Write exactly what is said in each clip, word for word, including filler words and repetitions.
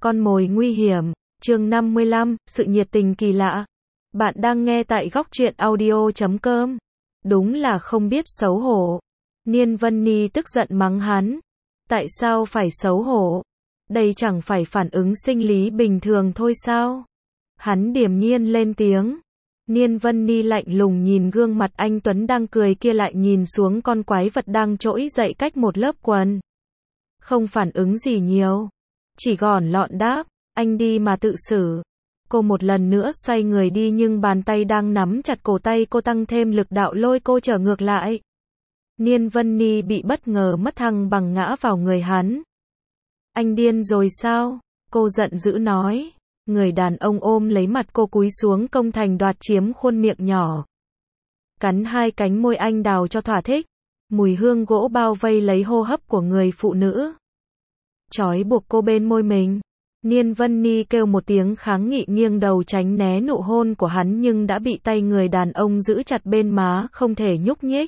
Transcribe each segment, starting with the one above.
Con mồi nguy hiểm, chương năm mươi lăm, sự nhiệt tình kỳ lạ. Bạn đang nghe tại góc truyện audio chấm com. Đúng là không biết xấu hổ. Niên Vân Ni tức giận mắng hắn. Tại sao phải xấu hổ? Đây chẳng phải phản ứng sinh lý bình thường thôi sao? Hắn điềm nhiên lên tiếng. Niên Vân Ni lạnh lùng nhìn gương mặt anh Tuấn đang cười kia, lại nhìn xuống con quái vật đang trỗi dậy cách một lớp quần. Không phản ứng gì nhiều. Chỉ gọn lọn đáp, anh đi mà tự xử. Cô một lần nữa xoay người đi, nhưng bàn tay đang nắm chặt cổ tay cô tăng thêm lực đạo lôi cô trở ngược lại. Niên Vân Ni bị bất ngờ mất thăng bằng ngã vào người hắn. Anh điên rồi sao? Cô giận dữ nói. Người đàn ông ôm lấy mặt cô cúi xuống công thành đoạt chiếm khuôn miệng nhỏ. Cắn hai cánh môi anh đào cho thỏa thích. Mùi hương gỗ bao vây lấy hô hấp của người phụ nữ. Trói buộc cô bên môi mình. Niên Vân Ni kêu một tiếng kháng nghị, nghiêng đầu tránh né nụ hôn của hắn, nhưng đã bị tay người đàn ông giữ chặt bên má, không thể nhúc nhích.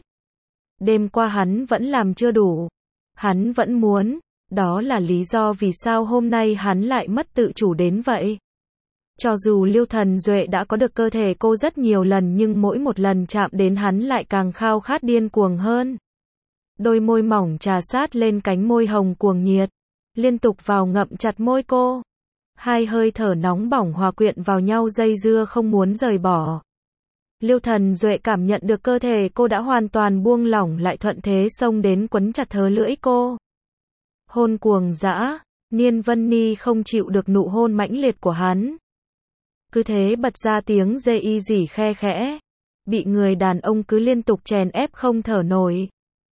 Đêm qua hắn vẫn làm chưa đủ. Hắn vẫn muốn. Đó là lý do vì sao hôm nay hắn lại mất tự chủ đến vậy. Cho dù Liêu Thần Duệ đã có được cơ thể cô rất nhiều lần, nhưng mỗi một lần chạm đến hắn lại càng khao khát điên cuồng hơn. Đôi môi mỏng trà sát lên cánh môi hồng cuồng nhiệt, liên tục vào ngậm chặt môi cô. Hai hơi thở nóng bỏng hòa quyện vào nhau, dây dưa không muốn rời bỏ. Liêu Thần Duệ cảm nhận được cơ thể cô đã hoàn toàn buông lỏng, lại thuận thế xông đến quấn chặt thớ lưỡi cô. Hôn cuồng dã, Niên Vân Ni không chịu được nụ hôn mãnh liệt của hắn. Cứ thế bật ra tiếng rê y rỉ khe khẽ. Bị người đàn ông cứ liên tục chèn ép không thở nổi.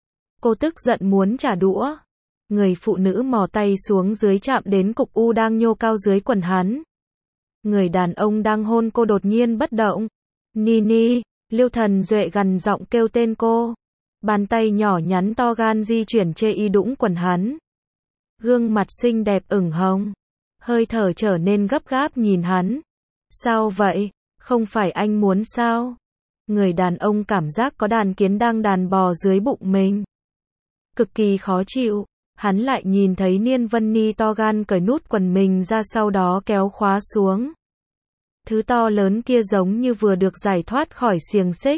Cô tức giận muốn trả đũa. Người phụ nữ mò tay xuống dưới chạm đến cục u đang nhô cao dưới quần hắn. Người đàn ông đang hôn cô đột nhiên bất động. Ni Ni, Liêu Thần Duệ gằn giọng kêu tên cô. Bàn tay nhỏ nhắn to gan di chuyển chê y đũng quần hắn. Gương mặt xinh đẹp ửng hồng. Hơi thở trở nên gấp gáp nhìn hắn. Sao vậy? Không phải anh muốn sao? Người đàn ông cảm giác có đàn kiến đang đàn bò dưới bụng mình. Cực kỳ khó chịu. Hắn lại nhìn thấy Niên Vân Ni to gan cởi nút quần mình ra, sau đó kéo khóa xuống. Thứ to lớn kia giống như vừa được giải thoát khỏi xiềng xích.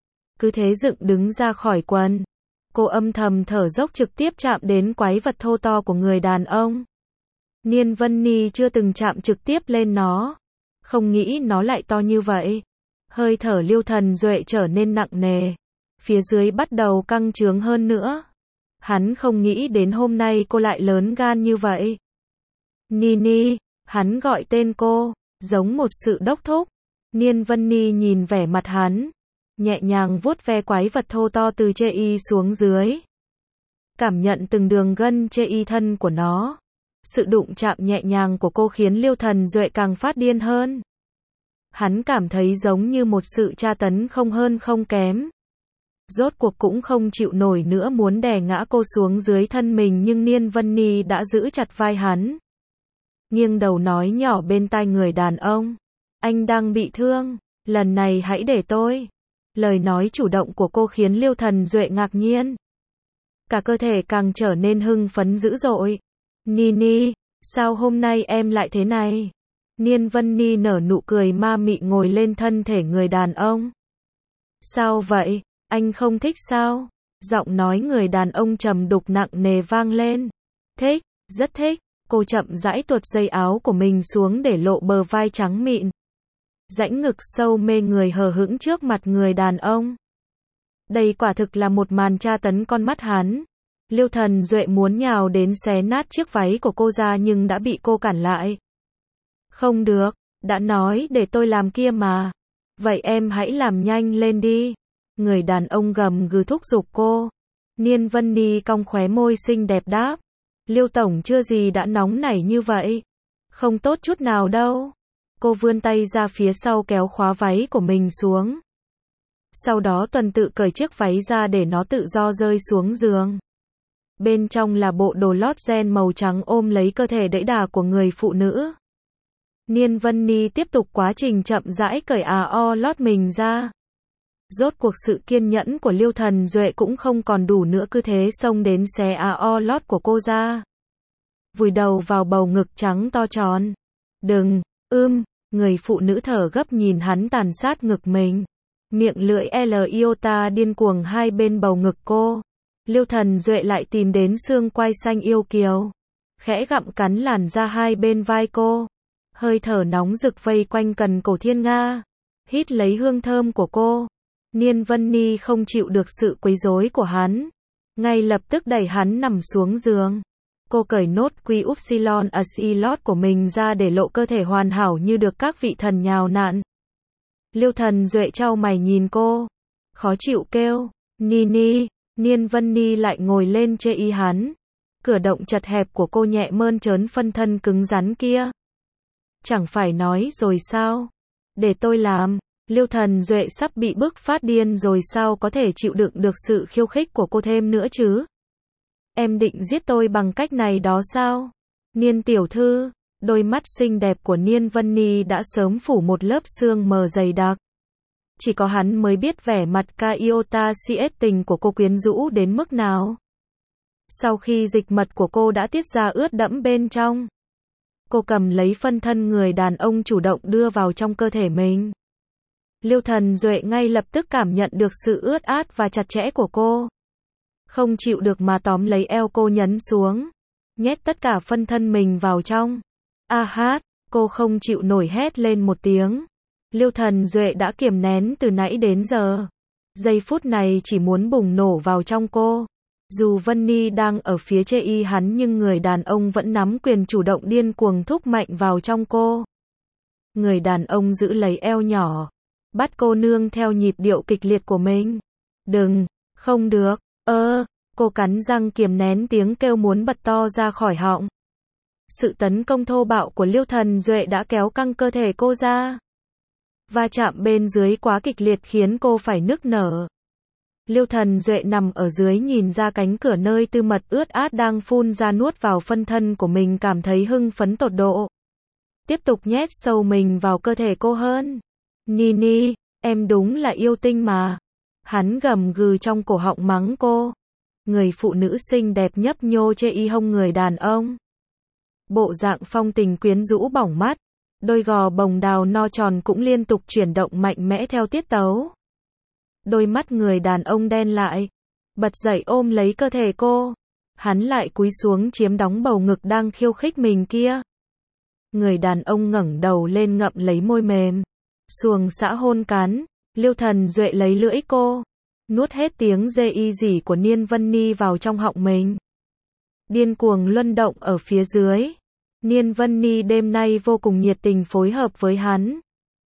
Cứ thế dựng đứng ra khỏi quần. Cô âm thầm thở dốc, trực tiếp chạm đến quái vật thô to của người đàn ông. Niên Vân Ni chưa từng chạm trực tiếp lên nó. Không nghĩ nó lại to như vậy. Hơi thở Liêu Thần Duệ trở nên nặng nề. Phía dưới bắt đầu căng trướng hơn nữa. Hắn không nghĩ đến hôm nay cô lại lớn gan như vậy. Ni Ni, hắn gọi tên cô, giống một sự đốc thúc. Niên Vân Ni nhìn vẻ mặt hắn, nhẹ nhàng vuốt ve quái vật thô to từ chê y xuống dưới. Cảm nhận từng đường gân chê y thân của nó. Sự đụng chạm nhẹ nhàng của cô khiến Liêu Thần Duệ càng phát điên hơn. Hắn cảm thấy giống như một sự tra tấn không hơn không kém. Rốt cuộc cũng không chịu nổi nữa, muốn đè ngã cô xuống dưới thân mình, nhưng Niên Vân Ni đã giữ chặt vai hắn. Nghiêng đầu nói nhỏ bên tai người đàn ông. Anh đang bị thương, lần này hãy để tôi. Lời nói chủ động của cô khiến Liêu Thần Duệ ngạc nhiên. Cả cơ thể càng trở nên hưng phấn dữ dội. Ni Ni, sao hôm nay em lại thế này? Niên Vân Ni nở nụ cười ma mị ngồi lên thân thể người đàn ông. Sao vậy? Anh không thích sao? Giọng nói người đàn ông trầm đục nặng nề vang lên. Thích, rất thích. Cô chậm rãi tuột dây áo của mình xuống để lộ bờ vai trắng mịn. Rãnh ngực sâu mê người hờ hững trước mặt người đàn ông. Đây quả thực là một màn tra tấn con mắt hắn. Liêu Thần Duệ muốn nhào đến xé nát chiếc váy của cô ra, nhưng đã bị cô cản lại. Không được, đã nói để tôi làm kia mà. Vậy em hãy làm nhanh lên đi. Người đàn ông gầm gừ thúc giục cô. Niên Vân Ni cong khóe môi xinh đẹp đáp. Liêu tổng chưa gì đã nóng nảy như vậy. Không tốt chút nào đâu. Cô vươn tay ra phía sau kéo khóa váy của mình xuống. Sau đó tuần tự cởi chiếc váy ra để nó tự do rơi xuống giường. Bên trong là bộ đồ lót ren màu trắng ôm lấy cơ thể đẫy đà của người phụ nữ. Niên Vân Ni tiếp tục quá trình chậm rãi cởi à o lót mình ra. Rốt cuộc sự kiên nhẫn của Liêu Thần Duệ cũng không còn đủ nữa, cứ thế xông đến xé à o lót của cô ra. vùi đầu vào bầu ngực trắng to tròn. Đừng, ưm, người phụ nữ thở gấp nhìn hắn tàn sát ngực mình. Miệng lưỡi L iota điên cuồng hai bên bầu ngực cô. Liêu Thần Duệ lại tìm đến xương quai xanh yêu kiều. Khẽ gặm cắn làn da hai bên vai cô. Hơi thở nóng rực vây quanh cần cổ Thiên Nga. Hít lấy hương thơm của cô. Niên Vân Ni không chịu được sự quấy rối của hắn. Ngay lập tức đẩy hắn nằm xuống giường. Cô cởi nốt quy upsilon acilot của mình ra để lộ cơ thể hoàn hảo như được các vị thần nhào nặn. Liêu Thần Duệ trao mày nhìn cô. Khó chịu kêu. Ni ni. Niên Vân Ni lại ngồi lên chê y hắn. Cửa động chật hẹp của cô nhẹ mơn trớn phân thân cứng rắn kia. Chẳng phải nói rồi sao? Để tôi làm. Liêu Thần Duệ sắp bị bức phát điên rồi, sao có thể chịu đựng được sự khiêu khích của cô thêm nữa chứ? Em định giết tôi bằng cách này đó sao? Niên tiểu thư, đôi mắt xinh đẹp của Niên Vân Ni đã sớm phủ một lớp sương mờ dày đặc. Chỉ có hắn mới biết vẻ mặt ca iota siết tình của cô quyến rũ đến mức nào. Sau khi dịch mật của cô đã tiết ra ướt đẫm bên trong, cô cầm lấy phân thân người đàn ông chủ động đưa vào trong cơ thể mình. Liêu Thần Duệ ngay lập tức cảm nhận được sự ướt át và chặt chẽ của cô. Không chịu được mà tóm lấy eo cô nhấn xuống. Nhét tất cả phân thân mình vào trong. A hát, cô không chịu nổi hét lên một tiếng. Liêu Thần Duệ đã kiềm nén từ nãy đến giờ. Giây phút này chỉ muốn bùng nổ vào trong cô. Dù Vân Ni đang ở phía chê y hắn nhưng người đàn ông vẫn nắm quyền chủ động điên cuồng thúc mạnh vào trong cô. Người đàn ông giữ lấy eo nhỏ. Bắt cô nương theo nhịp điệu kịch liệt của mình. Đừng, không được, ơ, cô cắn răng kiềm nén tiếng kêu muốn bật to ra khỏi họng. Sự tấn công thô bạo của Liêu Thần Duệ đã kéo căng cơ thể cô ra. Va chạm bên dưới quá kịch liệt khiến cô phải nức nở. Liêu Thần Duệ nằm ở dưới nhìn ra cánh cửa nơi tư mật ướt át đang phun ra nuốt vào phân thân của mình, cảm thấy hưng phấn tột độ. Tiếp tục nhét sâu mình vào cơ thể cô hơn. Ni ni, em đúng là yêu tinh mà. Hắn gầm gừ trong cổ họng mắng cô. Người phụ nữ xinh đẹp nhấp nhô chê y hông người đàn ông. Bộ dạng phong tình quyến rũ bỏng mắt. Đôi gò bồng đào no tròn cũng liên tục chuyển động mạnh mẽ theo tiết tấu. Đôi mắt người đàn ông đen lại. Bật dậy ôm lấy cơ thể cô. Hắn lại cúi xuống chiếm đóng bầu ngực đang khiêu khích mình kia. Người đàn ông ngẩng đầu lên ngậm lấy môi mềm. Xuồng xã hôn cắn. Liêu Thần Duệ lấy lưỡi cô. Nuốt hết tiếng dê y dỉ của Niên Vân Ni vào trong họng mình. Điên cuồng luân động ở phía dưới. Niên Vân Ni đêm nay vô cùng nhiệt tình phối hợp với hắn.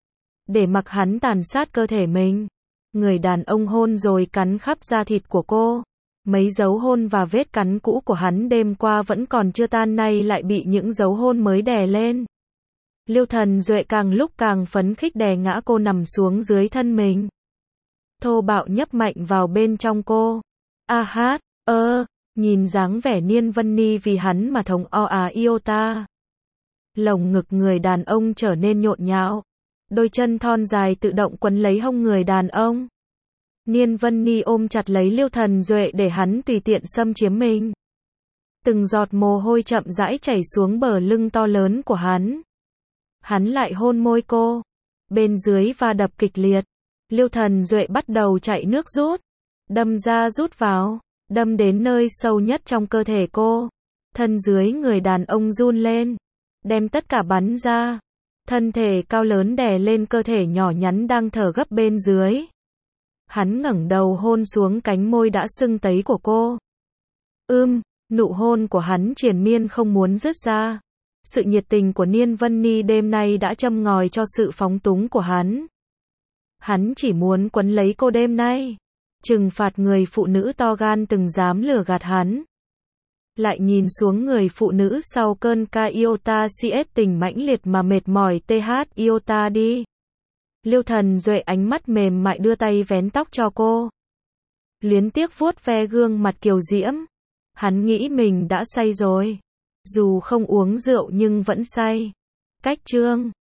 Để mặc hắn tàn sát cơ thể mình. Người đàn ông hôn rồi cắn khắp da thịt của cô. Mấy dấu hôn và vết cắn cũ của hắn đêm qua vẫn còn chưa tan, nay lại bị những dấu hôn mới đè lên. Liêu Thần Duệ càng lúc càng phấn khích đè ngã cô nằm xuống dưới thân mình. Thô bạo nhấp mạnh vào bên trong cô. A hát, ơ, nhìn dáng vẻ Niên Vân Ni vì hắn mà thống o à iota. Lồng ngực người đàn ông trở nên nhộn nhạo. Đôi chân thon dài tự động quấn lấy hông người đàn ông. Niên Vân Ni ôm chặt lấy Liêu Thần Duệ để hắn tùy tiện xâm chiếm mình. Từng giọt mồ hôi chậm rãi chảy xuống bờ lưng to lớn của hắn. Hắn lại hôn môi cô. Bên dưới va đập kịch liệt. Liêu Thần Duệ bắt đầu chạy nước rút. Đâm ra rút vào. Đâm đến nơi sâu nhất trong cơ thể cô. Thân dưới người đàn ông run lên. Đem tất cả bắn ra. Thân thể cao lớn đè lên cơ thể nhỏ nhắn đang thở gấp bên dưới. Hắn ngẩng đầu hôn xuống cánh môi đã sưng tấy của cô. Ưm, nụ hôn của hắn triền miên không muốn dứt ra. Sự nhiệt tình của Niên Vân Ni đêm nay đã châm ngòi cho sự phóng túng của hắn. Hắn chỉ muốn quấn lấy cô đêm nay. Trừng phạt người phụ nữ to gan từng dám lừa gạt hắn. Lại nhìn xuống người phụ nữ sau cơn ca iota siết tình mãnh liệt mà mệt mỏi th iota đi. Liêu Thần Duệ ánh mắt mềm mại đưa tay vén tóc cho cô. Luyến tiếc vuốt ve gương mặt kiều diễm. Hắn nghĩ mình đã say rồi. Dù không uống rượu nhưng vẫn say. Cách chương